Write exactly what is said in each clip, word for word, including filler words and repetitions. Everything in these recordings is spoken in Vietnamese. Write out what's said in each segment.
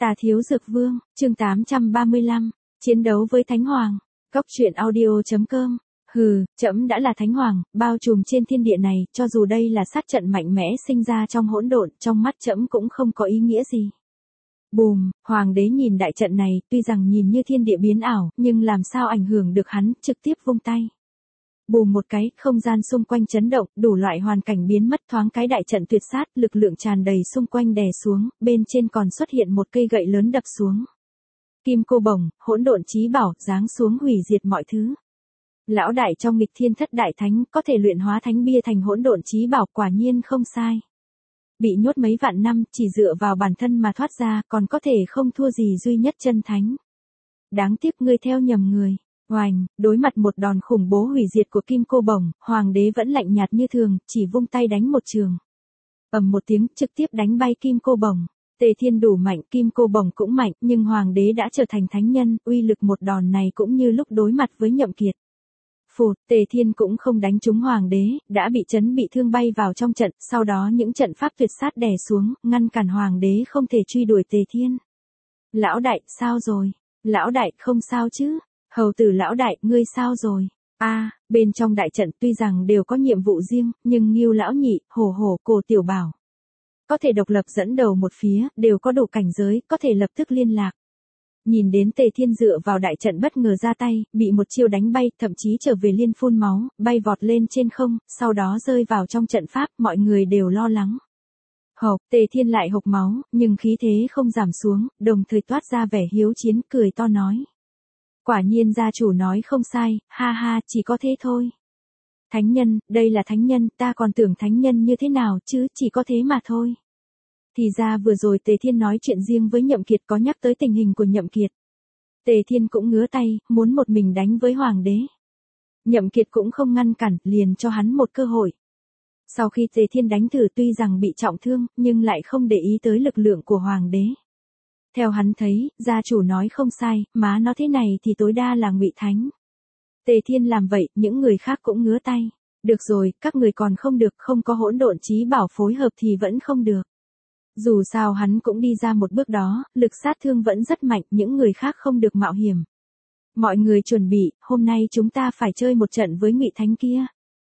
Tà Thiếu Dược Vương, chương tám trăm ba mươi lăm, chiến đấu với Thánh Hoàng. Cốc truyện audio chấm com. Hừ, trẫm đã là Thánh Hoàng, bao trùm trên thiên địa này, cho dù đây là sát trận mạnh mẽ sinh ra trong hỗn độn, trong mắt trẫm cũng không có ý nghĩa gì. Bùm, Hoàng đế nhìn đại trận này, tuy rằng nhìn như thiên địa biến ảo, nhưng làm sao ảnh hưởng được hắn, trực tiếp vung tay. Bùm một cái, không gian xung quanh chấn động, đủ loại hoàn cảnh biến mất, thoáng cái đại trận tuyệt sát, lực lượng tràn đầy xung quanh đè xuống, bên trên còn xuất hiện một cây gậy lớn đập xuống. Kim cô bổng, hỗn độn chí bảo, giáng xuống hủy diệt mọi thứ. Lão đại trong nghịch thiên thất đại thánh, có thể luyện hóa thánh bia thành hỗn độn chí bảo, quả nhiên không sai. Bị nhốt mấy vạn năm, chỉ dựa vào bản thân mà thoát ra, còn có thể không thua gì duy nhất chân thánh. Đáng tiếc ngươi theo nhầm người. Oành, đối mặt một đòn khủng bố hủy diệt của kim cô bổng, hoàng đế vẫn lạnh nhạt như thường, chỉ vung tay đánh một trường. Ầm một tiếng, trực tiếp đánh bay kim cô bổng. Tề Thiên đủ mạnh, kim cô bổng cũng mạnh, nhưng hoàng đế đã trở thành thánh nhân, uy lực một đòn này cũng như lúc đối mặt với Nhậm Kiệt. Phụt, Tề Thiên cũng không đánh trúng hoàng đế, đã bị chấn bị thương bay vào trong trận, sau đó những trận pháp tuyệt sát đè xuống, ngăn cản hoàng đế không thể truy đuổi Tề Thiên. Lão đại, sao rồi? Lão đại, không sao chứ? Hầu tử lão đại, ngươi sao rồi? A, à, bên trong đại trận tuy rằng đều có nhiệm vụ riêng, nhưng Ngưu lão nhị, Hổ Hổ, Cổ Tiểu Bảo có thể độc lập dẫn đầu một phía, đều có đủ cảnh giới, có thể lập tức liên lạc. Nhìn đến Tề Thiên dựa vào đại trận bất ngờ ra tay, bị một chiêu đánh bay, thậm chí trở về liên phun máu, bay vọt lên trên không, sau đó rơi vào trong trận pháp, mọi người đều lo lắng. Hộc, Tề Thiên lại hộc máu, nhưng khí thế không giảm xuống, đồng thời toát ra vẻ hiếu chiến, cười to nói. Quả nhiên gia chủ nói không sai, ha ha, chỉ có thế thôi. Thánh nhân, đây là thánh nhân, ta còn tưởng thánh nhân như thế nào chứ, chỉ có thế mà thôi. Thì ra vừa rồi Tề Thiên nói chuyện riêng với Nhậm Kiệt có nhắc tới tình hình của Nhậm Kiệt. Tề Thiên cũng ngứa tay, muốn một mình đánh với hoàng đế. Nhậm Kiệt cũng không ngăn cản, liền cho hắn một cơ hội. Sau khi Tề Thiên đánh thử tuy rằng bị trọng thương, nhưng lại không để ý tới lực lượng của hoàng đế. Theo hắn thấy, gia chủ nói không sai, má nó thế này thì tối đa là ngụy thánh. Tề Thiên làm vậy, những người khác cũng ngứa tay. Được rồi, các người còn không được, không có hỗn độn chí bảo phối hợp thì vẫn không được. Dù sao hắn cũng đi ra một bước đó, lực sát thương vẫn rất mạnh, những người khác không được mạo hiểm. Mọi người chuẩn bị, hôm nay chúng ta phải chơi một trận với ngụy thánh kia.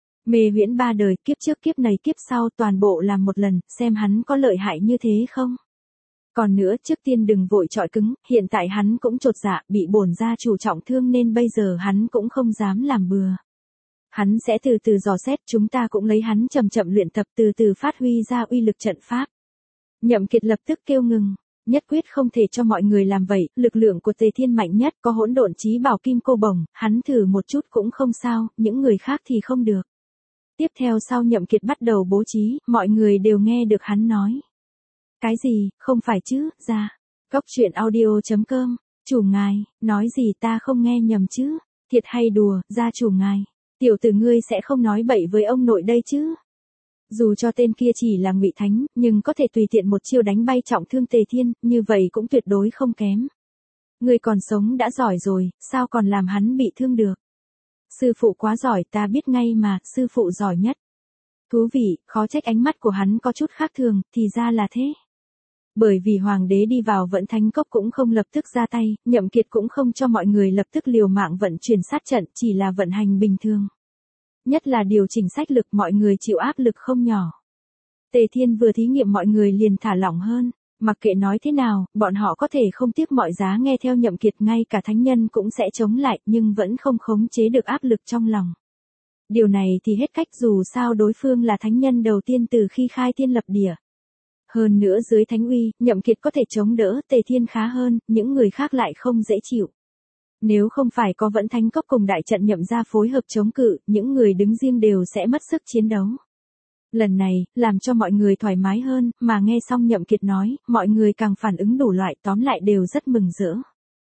Mê huyễn ba đời, kiếp trước kiếp này kiếp sau toàn bộ làm một lần, xem hắn có lợi hại như thế không. Còn nữa, trước tiên đừng vội chọi cứng, hiện tại hắn cũng chột dạ, bị bổn gia chủ trọng thương nên bây giờ hắn cũng không dám làm bừa. Hắn sẽ từ từ dò xét, chúng ta cũng lấy hắn chậm chậm luyện tập, từ từ phát huy ra uy lực trận pháp. Nhậm Kiệt lập tức kêu ngừng, nhất quyết không thể cho mọi người làm vậy, lực lượng của Tề Thiên mạnh nhất, có hỗn độn chí bảo kim cô bổng, hắn thử một chút cũng không sao, những người khác thì không được. Tiếp theo sau Nhậm Kiệt bắt đầu bố trí, mọi người đều nghe được hắn nói. Cái gì, không phải chứ, ra. Cốc truyện audio chấm com, chủ ngài, nói gì ta không nghe nhầm chứ, thiệt hay đùa, gia chủ ngài, tiểu tử ngươi sẽ không nói bậy với ông nội đây chứ. Dù cho tên kia chỉ là ngụy thánh, nhưng có thể tùy tiện một chiêu đánh bay trọng thương Tề Thiên, như vậy cũng tuyệt đối không kém. Ngươi còn sống đã giỏi rồi, sao còn làm hắn bị thương được. Sư phụ quá giỏi, ta biết ngay mà, sư phụ giỏi nhất. Thú vị, khó trách ánh mắt của hắn có chút khác thường, thì ra là thế. Bởi vì hoàng đế đi vào vận thánh cốc cũng không lập tức ra tay, Nhậm Kiệt cũng không cho mọi người lập tức liều mạng vận chuyển sát trận, chỉ là vận hành bình thường. Nhất là điều chỉnh sách lực, mọi người chịu áp lực không nhỏ. Tề Thiên vừa thí nghiệm mọi người liền thả lỏng hơn, mặc kệ nói thế nào, bọn họ có thể không tiếc mọi giá nghe theo Nhậm Kiệt, ngay cả thánh nhân cũng sẽ chống lại, nhưng vẫn không khống chế được áp lực trong lòng. Điều này thì hết cách, dù sao đối phương là thánh nhân đầu tiên từ khi khai thiên lập địa. Hơn nữa dưới thánh uy, Nhậm Kiệt có thể chống đỡ, Tề Thiên khá hơn, những người khác lại không dễ chịu. Nếu không phải có Vẫn Thánh Cốc cùng đại trận Nhậm gia phối hợp chống cự, những người đứng riêng đều sẽ mất sức chiến đấu. Lần này, làm cho mọi người thoải mái hơn, mà nghe xong Nhậm Kiệt nói, mọi người càng phản ứng đủ loại, tóm lại đều rất mừng rỡ.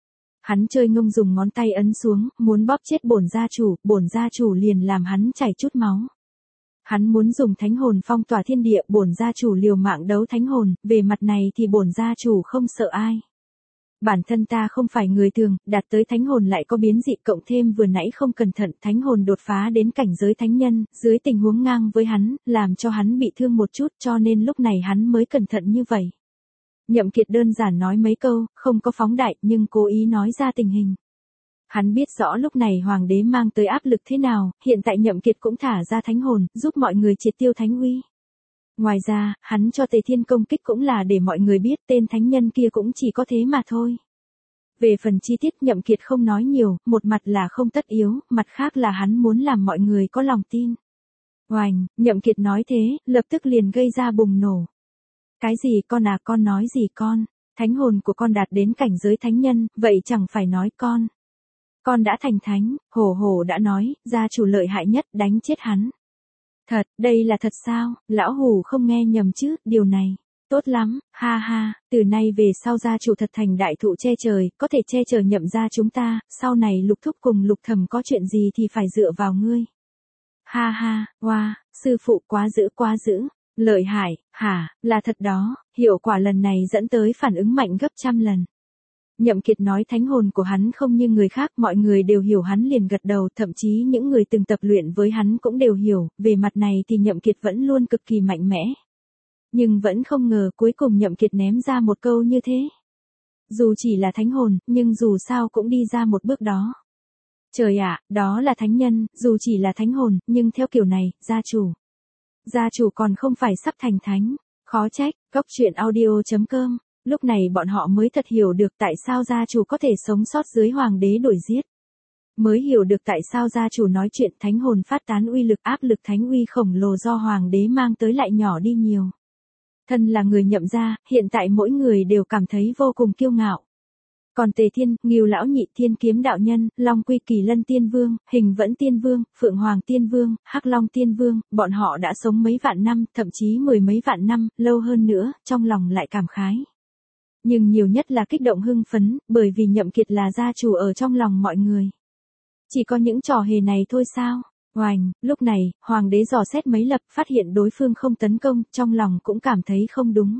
Hắn chơi ngông dùng ngón tay ấn xuống, muốn bóp chết bổn gia chủ, bổn gia chủ liền làm hắn chảy chút máu. Hắn muốn dùng thánh hồn phong tỏa thiên địa, bổn gia chủ liều mạng đấu thánh hồn, về mặt này thì bổn gia chủ không sợ ai. Bản thân ta không phải người thường, đạt tới thánh hồn lại có biến dị, cộng thêm vừa nãy không cẩn thận thánh hồn đột phá đến cảnh giới thánh nhân, dưới tình huống ngang với hắn, làm cho hắn bị thương một chút, cho nên lúc này hắn mới cẩn thận như vậy. Nhậm Kiệt đơn giản nói mấy câu, không có phóng đại, nhưng cố ý nói ra tình hình. Hắn biết rõ lúc này hoàng đế mang tới áp lực thế nào, hiện tại Nhậm Kiệt cũng thả ra thánh hồn, giúp mọi người triệt tiêu thánh uy. Ngoài ra, hắn cho Tề Thiên công kích cũng là để mọi người biết tên thánh nhân kia cũng chỉ có thế mà thôi. Về phần chi tiết Nhậm Kiệt không nói nhiều, một mặt là không tất yếu, mặt khác là hắn muốn làm mọi người có lòng tin. Oành, Nhậm Kiệt nói thế, lập tức liền gây ra bùng nổ. Cái gì con à, con nói gì con, thánh hồn của con đạt đến cảnh giới thánh nhân, vậy chẳng phải nói con. Con đã thành thánh, hổ hổ đã nói, gia chủ lợi hại nhất, đánh chết hắn. Thật, đây là thật sao, lão hủ không nghe nhầm chứ, điều này. Tốt lắm, ha ha, từ nay về sau gia chủ thật thành đại thụ che trời, có thể che chở Nhậm gia chúng ta, sau này Lục thúc cùng Lục thẩm có chuyện gì thì phải dựa vào ngươi. Ha ha, hoa, wow, sư phụ quá dữ quá dữ, lợi hại, hả, là thật đó, hiệu quả lần này dẫn tới phản ứng mạnh gấp trăm lần. Nhậm Kiệt nói thánh hồn của hắn không như người khác, mọi người đều hiểu, hắn liền gật đầu, thậm chí những người từng tập luyện với hắn cũng đều hiểu, về mặt này thì Nhậm Kiệt vẫn luôn cực kỳ mạnh mẽ. Nhưng vẫn không ngờ cuối cùng Nhậm Kiệt ném ra một câu như thế. Dù chỉ là thánh hồn, nhưng dù sao cũng đi ra một bước đó. Trời ạ, đó là thánh nhân, dù chỉ là thánh hồn, nhưng theo kiểu này, gia chủ. Gia chủ còn không phải sắp thành thánh, khó trách, Cốc Truyện Audio chấm com. Lúc này bọn họ mới thật hiểu được tại sao gia chủ có thể sống sót dưới hoàng đế đuổi giết. Mới hiểu được tại sao gia chủ nói chuyện thánh hồn phát tán uy lực, áp lực thánh uy khổng lồ do hoàng đế mang tới lại nhỏ đi nhiều. Thân là người Nhậm gia, hiện tại mỗi người đều cảm thấy vô cùng kiêu ngạo. Còn Tề Thiên, Ngưu lão nhị, Thiên kiếm đạo nhân, Long Quy Kỳ Lân Tiên Vương, Hình Vẫn Tiên Vương, Phượng Hoàng Tiên Vương, Hắc Long Tiên Vương, bọn họ đã sống mấy vạn năm, thậm chí mười mấy vạn năm, lâu hơn nữa, trong lòng lại cảm khái. Nhưng nhiều nhất là kích động hưng phấn, bởi vì Nhậm Kiệt là gia chủ ở trong lòng mọi người. Chỉ có những trò hề này thôi sao? Oành, lúc này, hoàng đế dò xét mấy lập, phát hiện đối phương không tấn công, trong lòng cũng cảm thấy không đúng.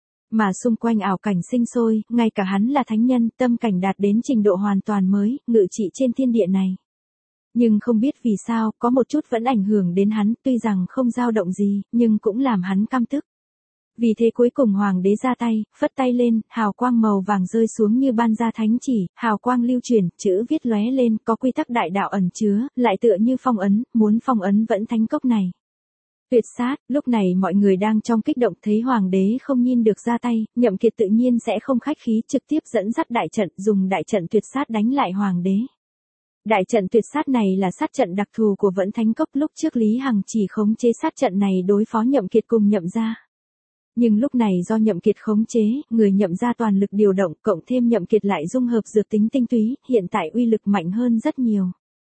Mà xung quanh ảo cảnh sinh sôi, ngay cả hắn là thánh nhân, tâm cảnh đạt đến trình độ hoàn toàn mới, ngự trị trên thiên địa này. Nhưng không biết vì sao, có một chút vẫn ảnh hưởng đến hắn, tuy rằng không dao động gì, nhưng cũng làm hắn căm tức. Vì thế cuối cùng hoàng đế ra tay, phất tay lên, hào quang màu vàng rơi xuống như ban ra thánh chỉ, hào quang lưu chuyển, chữ viết lóe lên, có quy tắc đại đạo ẩn chứa, lại tựa như phong ấn, muốn phong ấn vẫn thánh cốc này. Tuyệt sát, lúc này mọi người đang trong kích động thấy hoàng đế không nhìn được ra tay, Nhậm Kiệt tự nhiên sẽ không khách khí, trực tiếp dẫn dắt đại trận, dùng đại trận tuyệt sát đánh lại hoàng đế. Đại trận tuyệt sát này là sát trận đặc thù của Vẫn Thánh Cốc, lúc trước Lý Hằng chỉ khống chế sát trận này đối phó Nhậm Kiệt cùng Nhậm gia. Nhưng lúc này do Nhậm Kiệt khống chế, người Nhậm gia toàn lực điều động, cộng thêm Nhậm Kiệt lại dung hợp dược tính tinh túy, hiện tại uy lực mạnh hơn rất nhiều.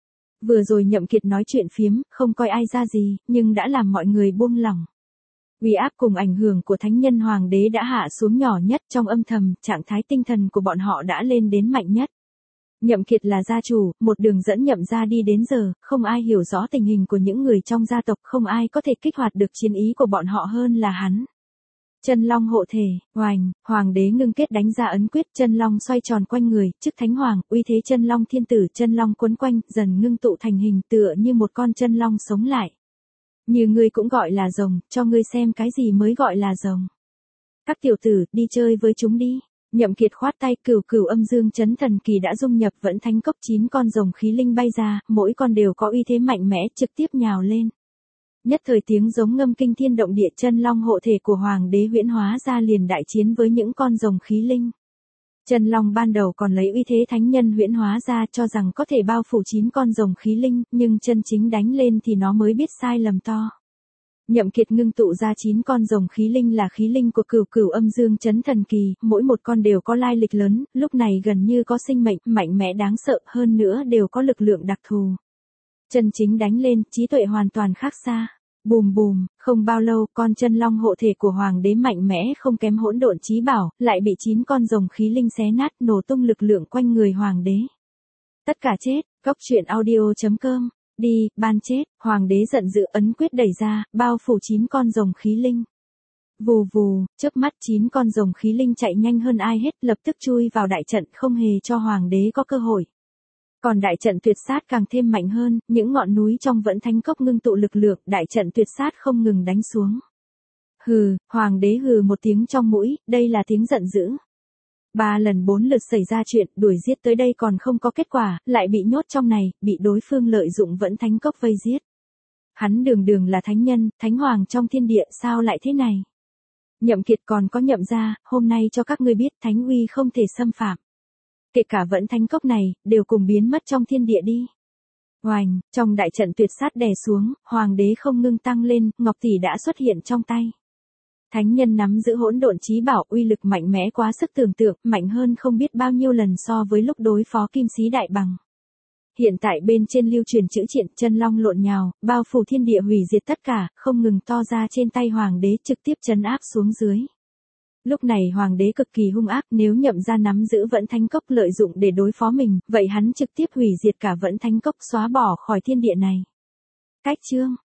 Vừa rồi Nhậm Kiệt nói chuyện phiếm, không coi ai ra gì, nhưng đã làm mọi người buông lỏng. Uy áp cùng ảnh hưởng của thánh nhân hoàng đế đã hạ xuống nhỏ nhất, trong âm thầm, trạng thái tinh thần của bọn họ đã lên đến mạnh nhất. Nhậm Kiệt là gia chủ, một đường dẫn Nhậm gia đi đến giờ, không ai hiểu rõ tình hình của những người trong gia tộc, không ai có thể kích hoạt được chiến ý của bọn họ hơn là hắn. Chân long hộ thể, oành, hoàng đế ngưng kết đánh ra ấn quyết, chân long xoay tròn quanh người, chức thánh hoàng, uy thế chân long thiên tử, chân long quấn quanh, dần ngưng tụ thành hình tựa như một con chân long sống lại. Như ngươi cũng gọi là rồng, cho ngươi xem cái gì mới gọi là rồng. Các tiểu tử, đi chơi với chúng đi. Nhậm Kiệt khoát tay, cửu cửu âm dương chấn thần kỳ đã dung nhập Vẫn Thánh Cốc, chín con rồng khí linh bay ra, mỗi con đều có uy thế mạnh mẽ, trực tiếp nhào lên. Nhất thời tiếng giống ngâm kinh thiên động địa, chân long hộ thể của hoàng đế huyễn hóa ra liền đại chiến với những con rồng khí linh. Chân long ban đầu còn lấy uy thế thánh nhân huyễn hóa ra cho rằng có thể bao phủ chín con rồng khí linh, nhưng chân chính đánh lên thì nó mới biết sai lầm to. Nhậm Kiệt ngưng tụ ra chín con rồng khí linh là khí linh của cửu cửu âm dương chấn thần kỳ, mỗi một con đều có lai lịch lớn, lúc này gần như có sinh mệnh, mạnh mẽ đáng sợ, hơn nữa đều có lực lượng đặc thù. Chân chính đánh lên, trí tuệ hoàn toàn khác xa. Bùm bùm, không bao lâu, con chân long hộ thể của hoàng đế mạnh mẽ không kém hỗn độn chí bảo, lại bị chín con rồng khí linh xé nát, nổ tung lực lượng quanh người hoàng đế. Tất cả chết, Cốc Truyện Audio chấm com. Đi, ban chết, hoàng đế giận dữ ấn quyết đẩy ra, bao phủ chín con rồng khí linh. Vù vù, chớp mắt chín con rồng khí linh chạy nhanh hơn ai hết, lập tức chui vào đại trận, không hề cho hoàng đế có cơ hội. Còn đại trận tuyệt sát càng thêm mạnh hơn, những ngọn núi trong Vẫn Thánh Cốc ngưng tụ lực lượng, đại trận tuyệt sát không ngừng đánh xuống. Hừ, hoàng đế hừ một tiếng trong mũi, đây là tiếng giận dữ. Ba lần bốn lượt xảy ra chuyện, đuổi giết tới đây còn không có kết quả, lại bị nhốt trong này, bị đối phương lợi dụng Vẫn Thánh Cốc vây giết. Hắn đường đường là thánh nhân, thánh hoàng trong thiên địa, sao lại thế này? Nhậm Kiệt còn có Nhậm gia, hôm nay cho các ngươi biết thánh uy không thể xâm phạm. Kể cả Vẫn Thánh Cốc này, đều cùng biến mất trong thiên địa đi. Oành, trong đại trận tuyệt sát đè xuống, hoàng đế không ngưng tăng lên, ngọc tỷ đã xuất hiện trong tay. Thánh nhân nắm giữ hỗn độn chí bảo, uy lực mạnh mẽ quá sức tưởng tượng, mạnh hơn không biết bao nhiêu lần so với lúc đối phó Kim Sĩ Đại Bằng. Hiện tại bên trên lưu truyền chữ triện, chân long lộn nhào, bao phủ thiên địa hủy diệt tất cả, không ngừng to ra trên tay hoàng đế trực tiếp trấn áp xuống dưới. Lúc này hoàng đế cực kỳ hung ác, nếu Nhậm gia nắm giữ Vẫn Thánh Cốc lợi dụng để đối phó mình, vậy hắn trực tiếp hủy diệt cả Vẫn Thánh Cốc, xóa bỏ khỏi thiên địa này. Cách chương